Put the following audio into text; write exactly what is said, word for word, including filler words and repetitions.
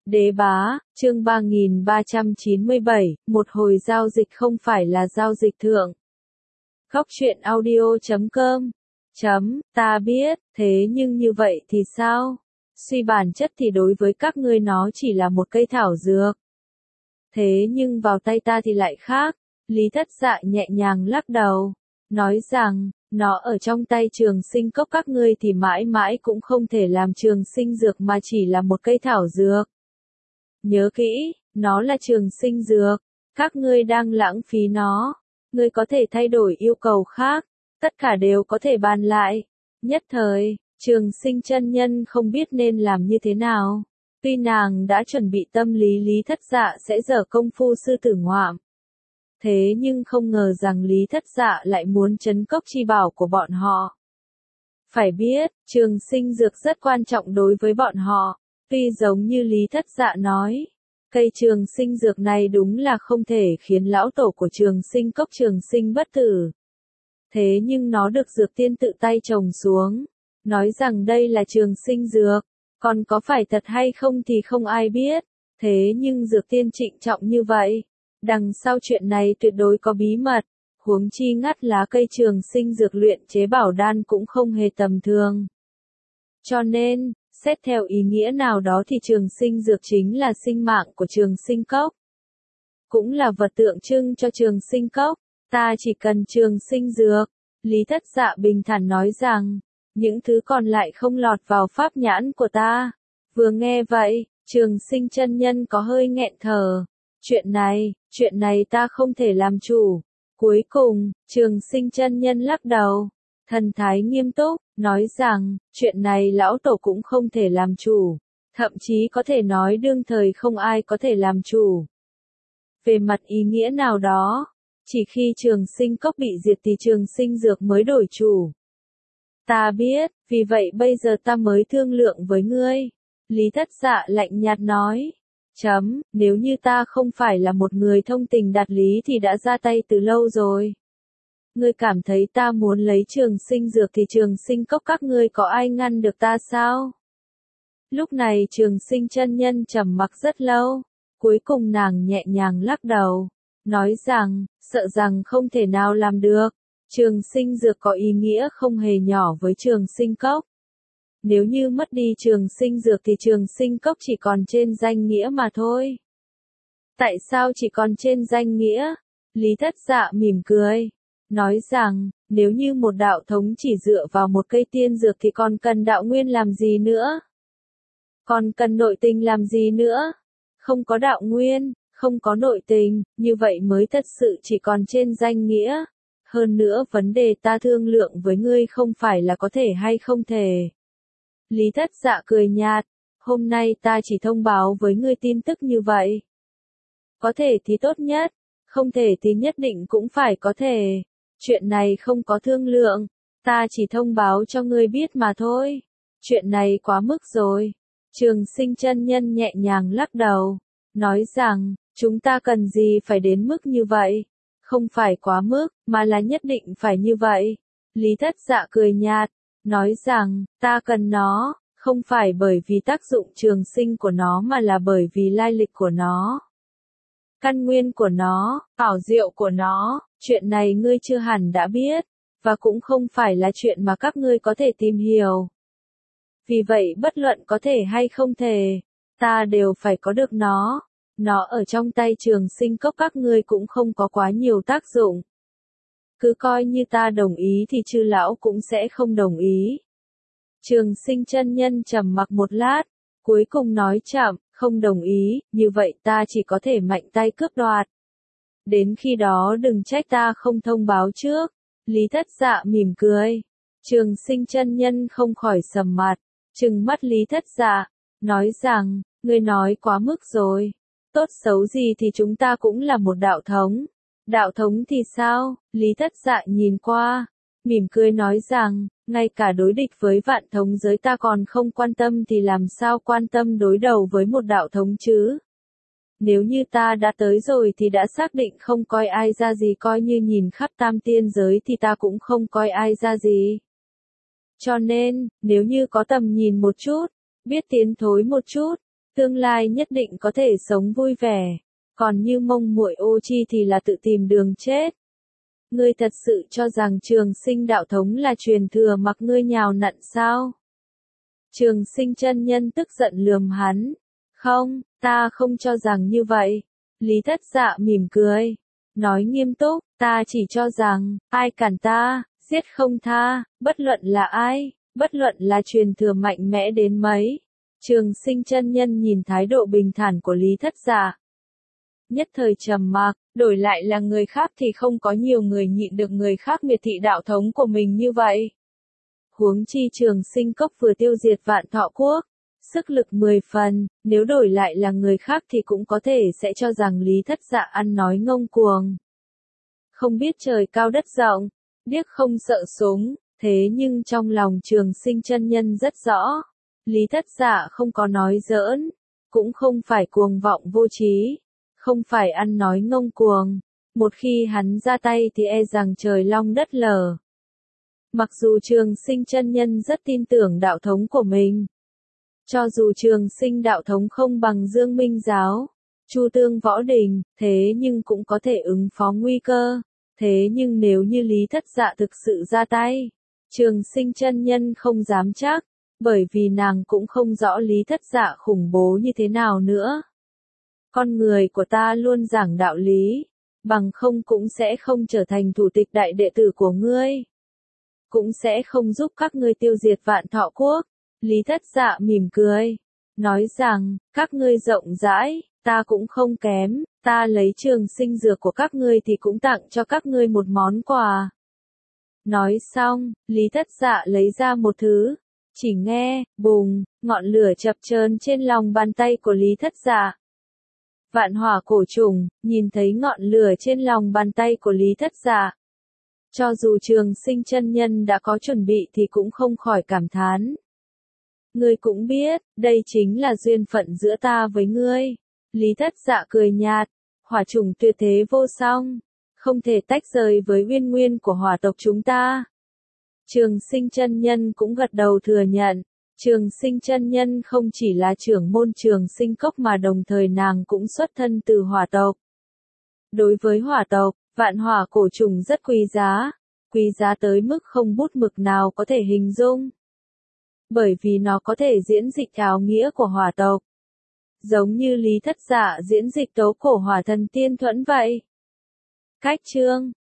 Đế bá, chương ba nghìn ba trăm chín mươi bảy, một hồi giao dịch không phải là giao dịch thượng. Góc truyện audio chấm com chấm, ta biết, thế nhưng như vậy thì sao? Suy bản chất thì đối với các ngươi nó chỉ là một cây thảo dược. Thế nhưng vào tay ta thì lại khác. Lý Thất Dạ nhẹ nhàng lắc đầu, nói rằng, nó ở trong tay Trường Sinh Cốc các ngươi thì mãi mãi cũng không thể làm trường sinh dược mà chỉ là một cây thảo dược. Nhớ kỹ, nó là trường sinh dược, các ngươi đang lãng phí nó. Ngươi có thể thay đổi yêu cầu khác, tất cả đều có thể bàn lại. Nhất thời, Trường Sinh chân nhân không biết nên làm như thế nào. Tuy nàng đã chuẩn bị tâm lý Lý Thất Dạ sẽ dở công phu sư tử ngoạm. Thế nhưng không ngờ rằng Lý Thất Dạ lại muốn trấn cốc chi bảo của bọn họ. Phải biết, trường sinh dược rất quan trọng đối với bọn họ. Tuy giống như Lý Thất Dạ nói, cây trường sinh dược này đúng là không thể khiến lão tổ của trường sinh cốc trường sinh bất tử. Thế nhưng nó được dược tiên tự tay trồng xuống, nói rằng đây là trường sinh dược, còn có phải thật hay không thì không ai biết. Thế nhưng dược tiên trịnh trọng như vậy, đằng sau chuyện này tuyệt đối có bí mật, huống chi ngắt lá cây trường sinh dược luyện chế bảo đan cũng không hề tầm thường. Cho nên, xét theo ý nghĩa nào đó thì trường sinh dược chính là sinh mạng của trường sinh cốc. Cũng là vật tượng trưng cho trường sinh cốc, ta chỉ cần trường sinh dược. Lý Thất Dạ bình thản nói rằng, những thứ còn lại không lọt vào pháp nhãn của ta. Vừa nghe vậy, trường sinh chân nhân có hơi nghẹn thở. Chuyện này, chuyện này ta không thể làm chủ. Cuối cùng, trường sinh chân nhân lắc đầu, thần thái nghiêm túc, nói rằng, chuyện này lão tổ cũng không thể làm chủ, thậm chí có thể nói đương thời không ai có thể làm chủ. Về mặt ý nghĩa nào đó, chỉ khi trường sinh cốc bị diệt thì trường sinh dược mới đổi chủ. Ta biết, vì vậy bây giờ ta mới thương lượng với ngươi. Lý Thất Dạ lạnh nhạt nói. Chấm, nếu như ta không phải là một người thông tình đạt lý thì đã ra tay từ lâu rồi. Ngươi cảm thấy ta muốn lấy trường sinh dược thì trường sinh cốc các ngươi có ai ngăn được ta sao? Lúc này trường sinh chân nhân trầm mặc rất lâu, cuối cùng nàng nhẹ nhàng lắc đầu, nói rằng, sợ rằng không thể nào làm được. Trường sinh dược có ý nghĩa không hề nhỏ với trường sinh cốc. Nếu như mất đi trường sinh dược thì trường sinh cốc chỉ còn trên danh nghĩa mà thôi. Tại sao chỉ còn trên danh nghĩa? Lý Thất Dạ mỉm cười, nói rằng, nếu như một đạo thống chỉ dựa vào một cây tiên dược thì còn cần đạo nguyên làm gì nữa? Còn cần nội tình làm gì nữa? Không có đạo nguyên, không có nội tình, như vậy mới thật sự chỉ còn trên danh nghĩa. Hơn nữa vấn đề ta thương lượng với ngươi không phải là có thể hay không thể. Lý Thất Dạ cười nhạt, hôm nay ta chỉ thông báo với ngươi tin tức như vậy. Có thể thì tốt nhất, không thể thì nhất định cũng phải có thể. Chuyện này không có thương lượng, ta chỉ thông báo cho ngươi biết mà thôi. Chuyện này quá mức rồi. Trường sinh chân nhân nhẹ nhàng lắc đầu, nói rằng, chúng ta cần gì phải đến mức như vậy? Không phải quá mức, mà là nhất định phải như vậy. Lý Thất Dạ cười nhạt, nói rằng, ta cần nó, không phải bởi vì tác dụng trường sinh của nó mà là bởi vì lai lịch của nó. Căn nguyên của nó, ảo diệu của nó, chuyện này ngươi chưa hẳn đã biết, và cũng không phải là chuyện mà các ngươi có thể tìm hiểu. Vì vậy bất luận có thể hay không thể, ta đều phải có được nó. Nó ở trong tay trường sinh cốc các ngươi cũng không có quá nhiều tác dụng. Cứ coi như ta đồng ý thì chư lão cũng sẽ không đồng ý. Trường sinh chân nhân trầm mặc một lát, cuối cùng nói chậm, không đồng ý, như vậy ta chỉ có thể mạnh tay cướp đoạt. Đến khi đó đừng trách ta không thông báo trước. Lý Thất Dạ mỉm cười. Trường sinh chân nhân không khỏi sầm mặt, trừng mắt Lý Thất Dạ, nói rằng, ngươi nói quá mức rồi. Tốt xấu gì thì chúng ta cũng là một đạo thống. Đạo thống thì sao? Lý Thất Dạ nhìn qua, mỉm cười nói rằng, ngay cả đối địch với vạn thống giới ta còn không quan tâm thì làm sao quan tâm đối đầu với một đạo thống chứ? Nếu như ta đã tới rồi thì đã xác định không coi ai ra gì, coi như nhìn khắp tam tiên giới thì ta cũng không coi ai ra gì. Cho nên, nếu như có tầm nhìn một chút, biết tiến thối một chút, tương lai nhất định có thể sống vui vẻ, còn như mông muội ô chi thì là tự tìm đường chết. Ngươi thật sự cho rằng Trường Sinh đạo thống là truyền thừa mặc ngươi nhào nặn sao? Trường Sinh chân nhân tức giận lườm hắn. Không, ta không cho rằng như vậy. Lý Thất Dạ mỉm cười, nói nghiêm túc, ta chỉ cho rằng, ai cản ta, giết không tha, bất luận là ai, bất luận là truyền thừa mạnh mẽ đến mấy. Trường Sinh chân nhân nhìn thái độ bình thản của Lý Thất Dạ, nhất thời trầm mặc, đổi lại là người khác thì không có nhiều người nhịn được người khác miệt thị đạo thống của mình như vậy. Huống chi Trường Sinh cốc vừa tiêu diệt Vạn Thọ quốc, sức lực mười phần, nếu đổi lại là người khác thì cũng có thể sẽ cho rằng Lý Thất Dạ ăn nói ngông cuồng. Không biết trời cao đất rộng, điếc không sợ súng, thế nhưng trong lòng Trường Sinh chân nhân rất rõ, Lý Thất Dạ không có nói giỡn, cũng không phải cuồng vọng vô trí, không phải ăn nói ngông cuồng, một khi hắn ra tay thì e rằng trời long đất lở. Mặc dù Trường Sinh chân nhân rất tin tưởng đạo thống của mình, cho dù Trường Sinh đạo thống không bằng Dương Minh giáo, Chu Tương võ đình, thế nhưng cũng có thể ứng phó nguy cơ. Thế nhưng nếu như Lý Thất Dạ thực sự ra tay, Trường Sinh chân nhân không dám chắc, bởi vì nàng cũng không rõ Lý Thất Dạ khủng bố như thế nào nữa. Con người của ta luôn giảng đạo lý, bằng không cũng sẽ không trở thành thủ tịch đại đệ tử của ngươi, cũng sẽ không giúp các ngươi tiêu diệt Vạn Thọ quốc. Lý Thất Dạ mỉm cười, nói rằng, các ngươi rộng rãi, ta cũng không kém, ta lấy Trường Sinh dược của các ngươi thì cũng tặng cho các ngươi một món quà. Nói xong, Lý Thất Dạ lấy ra một thứ, chỉ nghe, bùng, ngọn lửa chập chờn trên lòng bàn tay của Lý Thất Dạ. Vạn hỏa cổ trùng, nhìn thấy ngọn lửa trên lòng bàn tay của Lý Thất Dạ, cho dù Trường Sinh chân nhân đã có chuẩn bị thì cũng không khỏi cảm thán. Ngươi cũng biết, đây chính là duyên phận giữa ta với ngươi. Lý Thất Dạ cười nhạt, hỏa trùng tuyệt thế vô song, không thể tách rời với uyên nguyên của hỏa tộc chúng ta. Trường Sinh chân nhân cũng gật đầu thừa nhận, Trường Sinh chân nhân không chỉ là trưởng môn Trường Sinh cốc mà đồng thời nàng cũng xuất thân từ hỏa tộc. Đối với hỏa tộc, vạn hỏa cổ trùng rất quý giá, quý giá tới mức không bút mực nào có thể hình dung. Bởi vì nó có thể diễn dịch áo nghĩa của hỏa tộc, giống như Lý Thất Dạ diễn dịch tấu cổ hỏa thần tiên thuẫn vậy. Cách chương